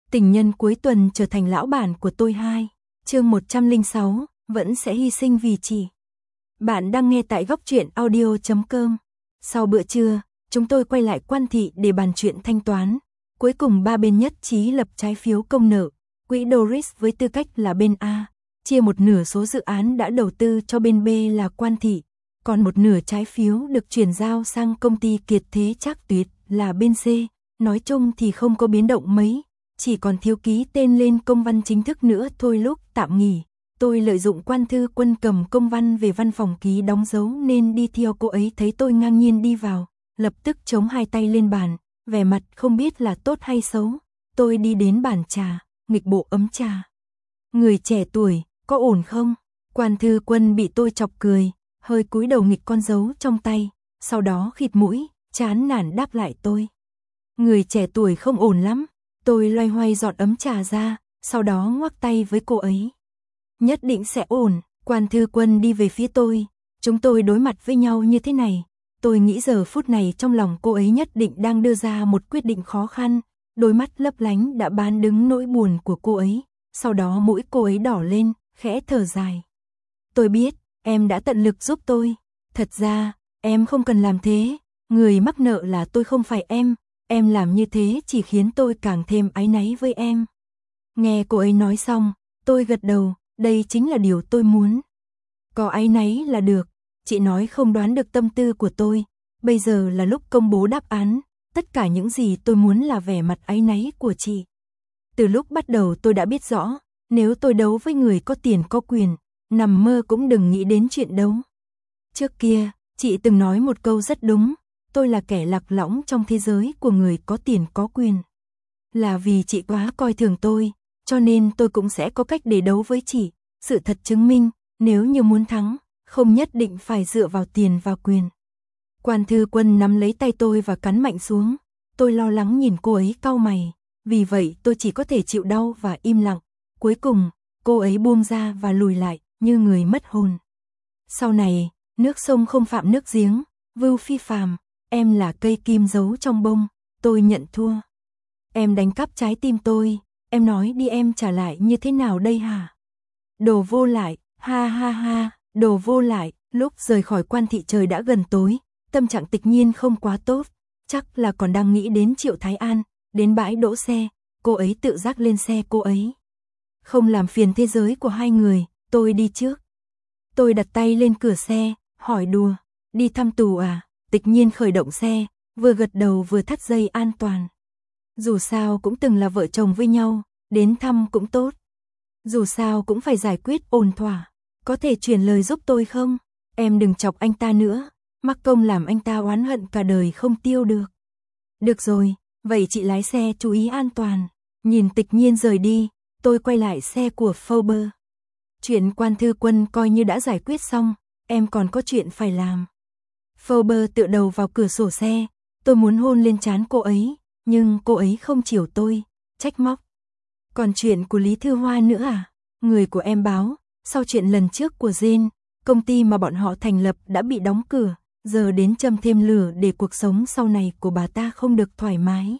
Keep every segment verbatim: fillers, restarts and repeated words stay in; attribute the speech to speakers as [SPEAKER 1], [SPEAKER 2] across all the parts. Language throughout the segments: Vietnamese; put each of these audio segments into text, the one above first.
[SPEAKER 1] Tình nhân cuối tuần trở thành lão bản của tôi hai. Chương một trăm lẻ sáu, vẫn sẽ hy sinh vì chị. Bạn đang nghe tại góc truyện audio chấm com. Sau bữa trưa, chúng tôi quay lại Quan Thị để bàn chuyện thanh toán. Cuối cùng ba bên nhất trí lập trái phiếu công nợ. Quỹ Doris với tư cách là bên A, chia một nửa số dự án đã đầu tư cho bên B là Quan Thị. Còn một nửa trái phiếu được chuyển giao sang công ty Kiệt Thế Trác Tuyệt là bên C. Nói chung thì không có biến động mấy, chỉ còn thiếu ký tên lên công văn chính thức nữa thôi. Lúc tạm nghỉ, tôi lợi dụng Quan Thư Quân cầm công văn về văn phòng ký đóng dấu nên đi theo cô ấy. Thấy tôi ngang nhiên đi vào, lập tức chống hai tay lên bàn, vẻ mặt không biết là tốt hay xấu. Tôi đi đến bàn trà, nghịch bộ ấm trà. Người trẻ tuổi, có ổn không? Quan Thư Quân bị tôi chọc cười, hơi cúi đầu nghịch con dấu trong tay, sau đó khịt mũi, chán nản đáp lại tôi. Người trẻ tuổi không ổn lắm. Tôi loay hoay dọn ấm trà ra, sau đó ngoắc tay với cô ấy. Nhất định sẽ ổn. Quan Thư Quân đi về phía tôi. Chúng tôi đối mặt với nhau như thế này. Tôi nghĩ giờ phút này trong lòng cô ấy nhất định đang đưa ra một quyết định khó khăn. Đôi mắt lấp lánh đã bán đứng nỗi buồn của cô ấy. Sau đó mũi cô ấy đỏ lên, khẽ thở dài. Tôi biết, em đã tận lực giúp tôi. Thật ra, em không cần làm thế. Người mắc nợ là tôi không phải em. Em làm như thế chỉ khiến tôi càng thêm áy náy với em. Nghe cô ấy nói xong, tôi gật đầu, đây chính là điều tôi muốn. Có áy náy là được, chị nói không đoán được tâm tư của tôi. Bây giờ là lúc công bố đáp án, tất cả những gì tôi muốn là vẻ mặt áy náy của chị. Từ lúc bắt đầu tôi đã biết rõ, nếu tôi đấu với người có tiền có quyền, nằm mơ cũng đừng nghĩ đến chuyện đấu. Trước kia, chị từng nói một câu rất đúng. Tôi là kẻ lạc lõng trong thế giới của người có tiền có quyền. Là vì chị quá coi thường tôi, cho nên tôi cũng sẽ có cách để đấu với chị. Sự thật chứng minh, nếu như muốn thắng, không nhất định phải dựa vào tiền và quyền. Quan Thư Quân nắm lấy tay tôi và cắn mạnh xuống. Tôi lo lắng nhìn cô ấy cau mày, vì vậy tôi chỉ có thể chịu đau và im lặng. Cuối cùng, cô ấy buông ra và lùi lại, như người mất hồn. Sau này, nước sông không phạm nước giếng, vưu phi phàm. Em là cây kim giấu trong bông, tôi nhận thua. Em đánh cắp trái tim tôi, em nói đi em trả lại như thế nào đây hả? Đồ vô lại, ha ha ha, đồ vô lại. Lúc rời khỏi Quan Thị trời đã gần tối, tâm trạng Tịch Nhiên không quá tốt, chắc là còn đang nghĩ đến Triệu Thái An. Đến bãi đỗ xe, cô ấy tự giác lên xe cô ấy. Không làm phiền thế giới của hai người, tôi đi trước. Tôi đặt tay lên cửa xe, hỏi đùa, đi thăm tù à? Tịch Nhiên khởi động xe, vừa gật đầu vừa thắt dây an toàn. Dù sao cũng từng là vợ chồng với nhau, đến thăm cũng tốt. Dù sao cũng phải giải quyết ổn thỏa. Có thể truyền lời giúp tôi không? Em đừng chọc anh ta nữa, mắc công làm anh ta oán hận cả đời không tiêu được. Được rồi, vậy chị lái xe chú ý an toàn. Nhìn Tịch Nhiên rời đi, tôi quay lại xe của Forbes. Chuyện Quan Thư Quân coi như đã giải quyết xong, em còn có chuyện phải làm. Forbes tựa đầu vào cửa sổ xe, tôi muốn hôn lên trán cô ấy, nhưng cô ấy không chiều tôi, trách móc. Còn chuyện của Lý Thư Hoa nữa à? Người của em báo, sau chuyện lần trước của Jane, công ty mà bọn họ thành lập đã bị đóng cửa, giờ đến châm thêm lửa để cuộc sống sau này của bà ta không được thoải mái.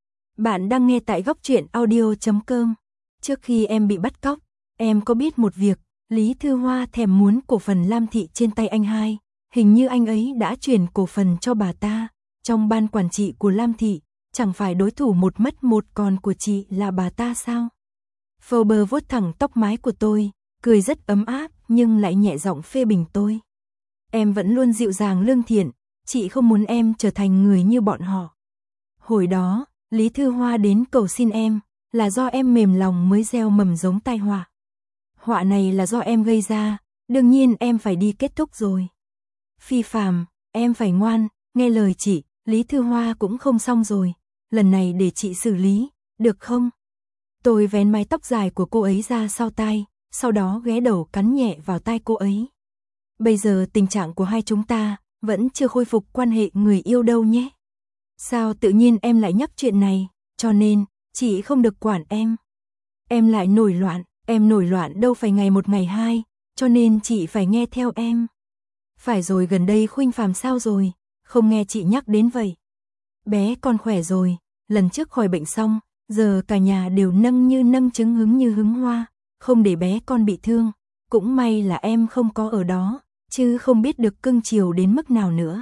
[SPEAKER 1] Bạn đang nghe tại góc truyện audio chấm com. Trước khi em bị bắt cóc, em có biết một việc, Lý Thư Hoa thèm muốn cổ phần Lam Thị trên tay anh hai. Hình như anh ấy đã chuyển cổ phần cho bà ta. Trong ban quản trị của Lam Thị, chẳng phải đối thủ một mất một còn của chị là bà ta sao? Forbes vuốt thẳng tóc mái của tôi, cười rất ấm áp nhưng lại nhẹ giọng phê bình tôi. Em vẫn luôn dịu dàng lương thiện, chị không muốn em trở thành người như bọn họ. Hồi đó, Lý Thư Hoa đến cầu xin em, là do em mềm lòng mới gieo mầm giống tai họa. Họa này là do em gây ra, đương nhiên em phải đi kết thúc rồi. Phi phàm, em phải ngoan, nghe lời chị. Lý Thư Hoa cũng không xong rồi, lần này để chị xử lý, được không? Tôi vén mái tóc dài của cô ấy ra sau tai, sau đó ghé đầu cắn nhẹ vào tai cô ấy. Bây giờ tình trạng của hai chúng ta vẫn chưa khôi phục quan hệ người yêu đâu nhé. Sao tự nhiên em lại nhắc chuyện này, cho nên chị không được quản em. Em lại nổi loạn, em nổi loạn đâu phải ngày một ngày hai, cho nên chị phải nghe theo em. Phải rồi, gần đây Khuynh Phàm sao rồi, không nghe chị nhắc đến vậy. Bé con khỏe rồi, lần trước khỏi bệnh xong, Giờ cả nhà đều nâng như nâng trứng hứng như hứng hoa, không để bé con bị thương. Cũng may là em không có ở đó, chứ không biết được cưng chiều đến mức nào nữa.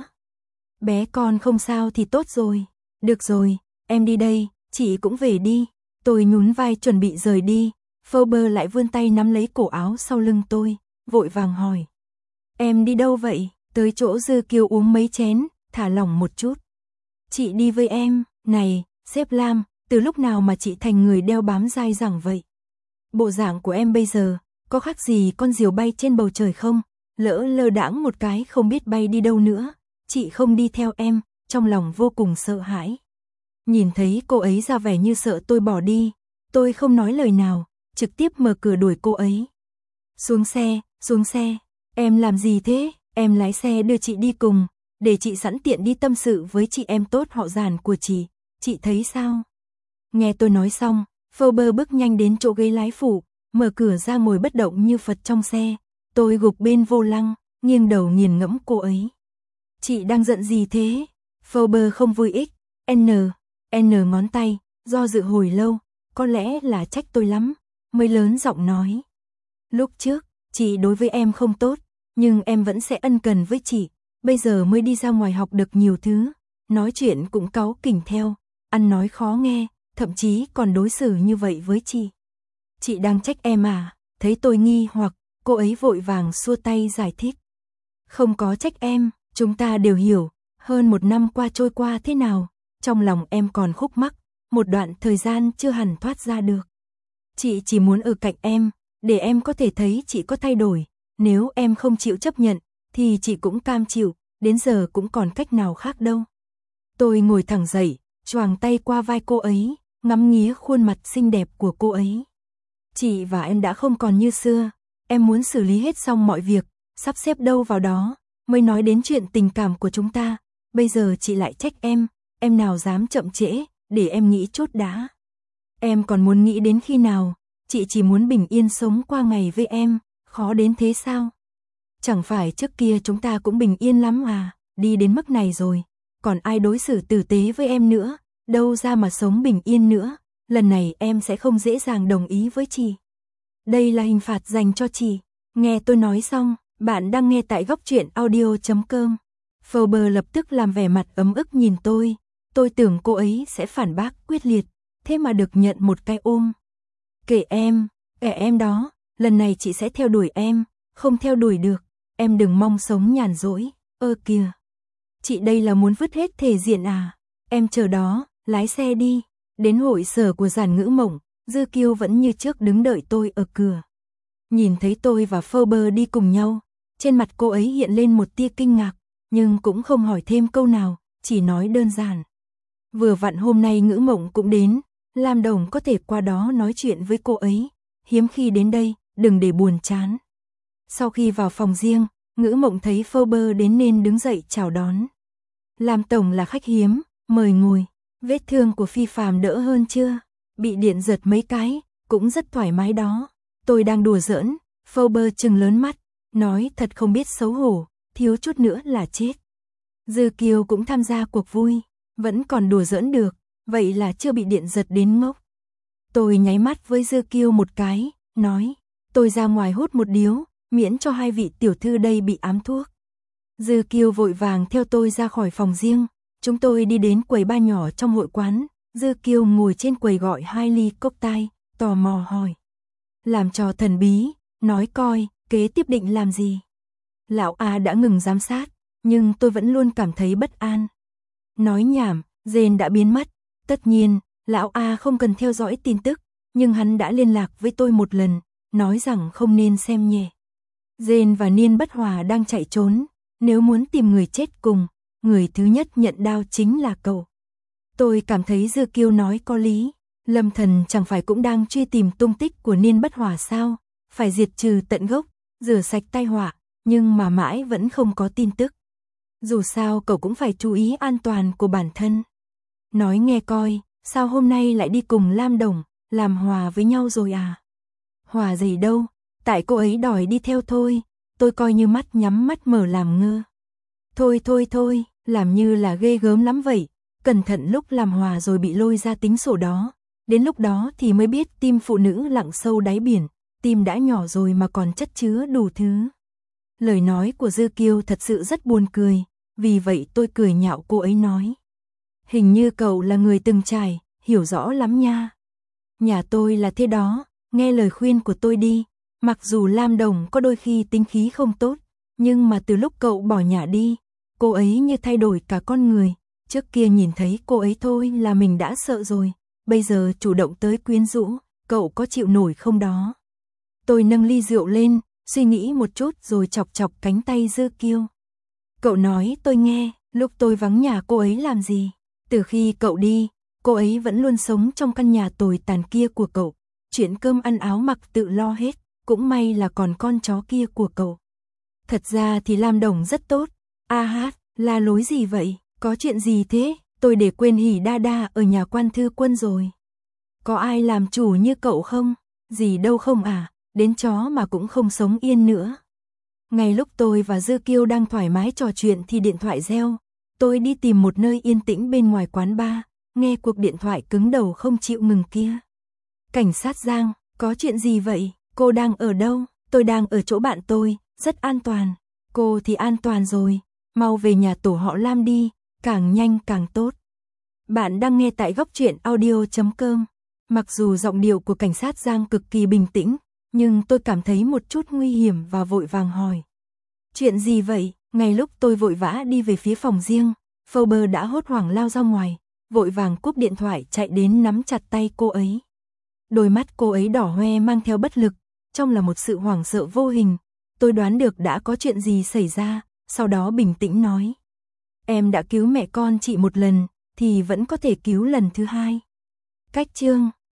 [SPEAKER 1] Bé con không sao thì tốt rồi. Được rồi, em đi đây, chị cũng về đi. Tôi nhún vai chuẩn bị rời đi. Phoebe lại vươn tay nắm lấy cổ áo sau lưng tôi, vội vàng hỏi. Em đi đâu vậy? Tới chỗ Dư Kiều uống mấy chén, thả lỏng một chút. Chị đi với em. Này, sếp Lam, từ lúc nào mà chị thành người đeo bám dai dẳng vậy? Bộ dạng của em bây giờ, có khác gì con diều bay trên bầu trời không? Lỡ lơ đãng một cái không biết bay đi đâu nữa. Chị không đi theo em, trong lòng vô cùng sợ hãi. Nhìn thấy cô ấy ra vẻ như sợ tôi bỏ đi, tôi không nói lời nào, trực tiếp mở cửa đuổi cô ấy. Xuống xe, xuống xe, em làm gì thế? Em lái xe đưa chị đi cùng, để chị sẵn tiện đi tâm sự với chị em tốt họ Giản của chị, chị thấy sao? Nghe tôi nói xong, Phoebe bước nhanh đến chỗ ghế lái phụ, mở cửa ra ngồi bất động như Phật trong xe. Tôi gục bên vô lăng, nghiêng đầu nghiền ngẫm cô ấy. Chị đang giận gì thế? Phoebe không vui ích, N, N ngón tay, do dự hồi lâu, có lẽ là trách tôi lắm, mới lớn giọng nói. Lúc trước, chị đối với em không tốt, nhưng em vẫn sẽ ân cần với chị, bây giờ mới đi ra ngoài học được nhiều thứ, nói chuyện cũng cáu kỉnh theo, ăn nói khó nghe, thậm chí còn đối xử như vậy với chị. Chị đang trách em à? Thấy tôi nghi hoặc, cô ấy vội vàng xua tay giải thích. Không có trách em, chúng ta đều hiểu, hơn một năm qua trôi qua thế nào, trong lòng em còn khúc mắc, một đoạn thời gian chưa hẳn thoát ra được. Chị chỉ muốn ở cạnh em, để em có thể thấy chị có thay đổi, nếu em không chịu chấp nhận, thì chị cũng cam chịu, đến giờ cũng còn cách nào khác đâu. Tôi ngồi thẳng dậy, choàng tay qua vai cô ấy, ngắm nghía khuôn mặt xinh đẹp của cô ấy. Chị và em đã không còn như xưa, em muốn xử lý hết xong mọi việc, sắp xếp đâu vào đó, mới nói đến chuyện tình cảm của chúng ta, bây giờ chị lại trách em, em nào dám chậm trễ, để em nghĩ chút đã. Em còn muốn nghĩ đến khi nào, chị chỉ muốn bình yên sống qua ngày với em, khó đến thế sao? Chẳng phải trước kia chúng ta cũng bình yên lắm à, đi đến mức này rồi, còn ai đối xử tử tế với em nữa, đâu ra mà sống bình yên nữa, lần này em sẽ không dễ dàng đồng ý với chị. Đây là hình phạt dành cho chị. Nghe tôi nói xong, bạn đang nghe tại góc truyện audio chấm com. Phoebe lập tức làm vẻ mặt ấm ức nhìn tôi, tôi tưởng cô ấy sẽ phản bác quyết liệt, thế mà được nhận một cái ôm. Kệ em, kệ em đó, lần này chị sẽ theo đuổi em, không theo đuổi được, em đừng mong sống nhàn rỗi, ơ kìa. Chị đây là muốn vứt hết thể diện à, em chờ đó, lái xe đi. Đến hội sở của Giản Ngữ Mộng, Dư Kiều vẫn như trước đứng đợi tôi ở cửa. Nhìn thấy tôi và Phoebe đi cùng nhau, trên mặt cô ấy hiện lên một tia kinh ngạc, nhưng cũng không hỏi thêm câu nào, chỉ nói đơn giản. Vừa vặn hôm nay Ngữ Mộng cũng đến, Lam Đồng có thể qua đó nói chuyện với cô ấy, hiếm khi đến đây, đừng để buồn chán. Sau khi vào phòng riêng, Ngữ Mộng thấy Phoebe đến nên đứng dậy chào đón. Lam Tổng là khách hiếm, mời ngồi. Vết thương của Phi Phàm đỡ hơn chưa? Bị điện giật mấy cái, cũng rất thoải mái đó. Tôi đang đùa giỡn, Phoebe trừng lớn mắt, nói thật không biết xấu hổ, thiếu chút nữa là chết. Dư Kiều cũng tham gia cuộc vui, vẫn còn đùa giỡn được, vậy là chưa bị điện giật đến ngốc. Tôi nháy mắt với Dư Kiều một cái, nói, tôi ra ngoài hút một điếu, miễn cho hai vị tiểu thư đây bị ám thuốc. Dư Kiều vội vàng theo tôi ra khỏi phòng riêng. Chúng tôi đi đến quầy bar nhỏ trong hội quán, Dư Kiều ngồi trên quầy gọi hai ly cocktail, tò mò hỏi. Làm trò thần bí, nói coi, kế tiếp định làm gì? Lão A đã ngừng giám sát, nhưng tôi vẫn luôn cảm thấy bất an. Nói nhảm, Jane đã biến mất, tất nhiên, Lão A không cần theo dõi tin tức, nhưng hắn đã liên lạc với tôi một lần, nói rằng không nên xem nhẹ. Jane và Niên Bất Hòa đang chạy trốn, nếu muốn tìm người chết cùng, người thứ nhất nhận đao chính là cậu. Tôi cảm thấy Dư Kiều nói có lý, Lâm Thần chẳng phải cũng đang truy tìm tung tích của Niên Bất Hòa sao, phải diệt trừ tận gốc, rửa sạch tai họa, nhưng mà mãi vẫn không có tin tức. Dù sao cậu cũng phải chú ý an toàn của bản thân. Nói nghe coi, sao hôm nay lại đi cùng Lam Đồng, làm hòa với nhau rồi à? Hòa gì đâu, tại cô ấy đòi đi theo thôi, tôi coi như mắt nhắm mắt mở làm ngơ. Thôi thôi thôi, làm như là ghê gớm lắm vậy, cẩn thận lúc làm hòa rồi bị lôi ra tính sổ đó, Đến lúc đó thì mới biết tim phụ nữ lặng sâu đáy biển, tim đã nhỏ rồi mà còn chất chứa đủ thứ. Lời nói của Dư Kiêu thật sự rất buồn cười, vì vậy tôi cười nhạo cô ấy nói. Hình như cậu là người từng trải, hiểu rõ lắm nha. Nhà tôi là thế đó, nghe lời khuyên của tôi đi, mặc dù Lam Đồng có đôi khi tính khí không tốt, nhưng mà từ lúc cậu bỏ nhà đi, cô ấy như thay đổi cả con người, trước kia nhìn thấy cô ấy thôi là mình đã sợ rồi, bây giờ chủ động tới quyến rũ, cậu có chịu nổi không đó? Tôi nâng ly rượu lên, suy nghĩ một chút rồi chọc chọc cánh tay Dư Kiêu. Cậu nói tôi nghe, lúc tôi vắng nhà cô ấy làm gì? Từ khi cậu đi, cô ấy vẫn luôn sống trong căn nhà tồi tàn kia của cậu, chuyện cơm ăn áo mặc tự lo hết, cũng may là còn con chó kia của cậu. Thật ra thì Lam Đồng rất tốt. A hát, la lối gì vậy? Có chuyện gì thế? Tôi để quên Hỉ Đa Đa ở nhà quan thư quân rồi. Có ai làm chủ như cậu không? Gì đâu không à, đến chó mà cũng không sống yên nữa. Ngay lúc tôi và Dư Kiêu đang thoải mái trò chuyện thì điện thoại reo. Tôi đi tìm một nơi yên tĩnh bên ngoài quán bar, nghe cuộc điện thoại cứng đầu không chịu ngừng kia. Cảnh sát Giang, có chuyện gì vậy? Cô đang ở đâu? Tôi đang ở chỗ bạn tôi, rất an toàn. Cô thì an toàn rồi, mau về nhà tổ họ Lam đi, càng nhanh càng tốt. Bạn đang nghe tại góc truyện audio chấm com. Mặc dù giọng điệu của cảnh sát Giang cực kỳ bình tĩnh, nhưng tôi cảm thấy một chút nguy hiểm và vội vàng hỏi. Chuyện gì vậy? Ngay lúc tôi vội vã đi về phía phòng riêng, Faber đã hốt hoảng lao ra ngoài, vội vàng cúp điện thoại chạy đến nắm chặt tay cô ấy. Đôi mắt cô ấy đỏ hoe mang theo bất lực, trong là một sự hoảng sợ vô hình. Tôi đoán được đã có chuyện gì xảy ra, sau đó bình tĩnh nói. Em đã cứu mẹ con chị một lần, thì vẫn có thể cứu lần thứ hai. Cách chương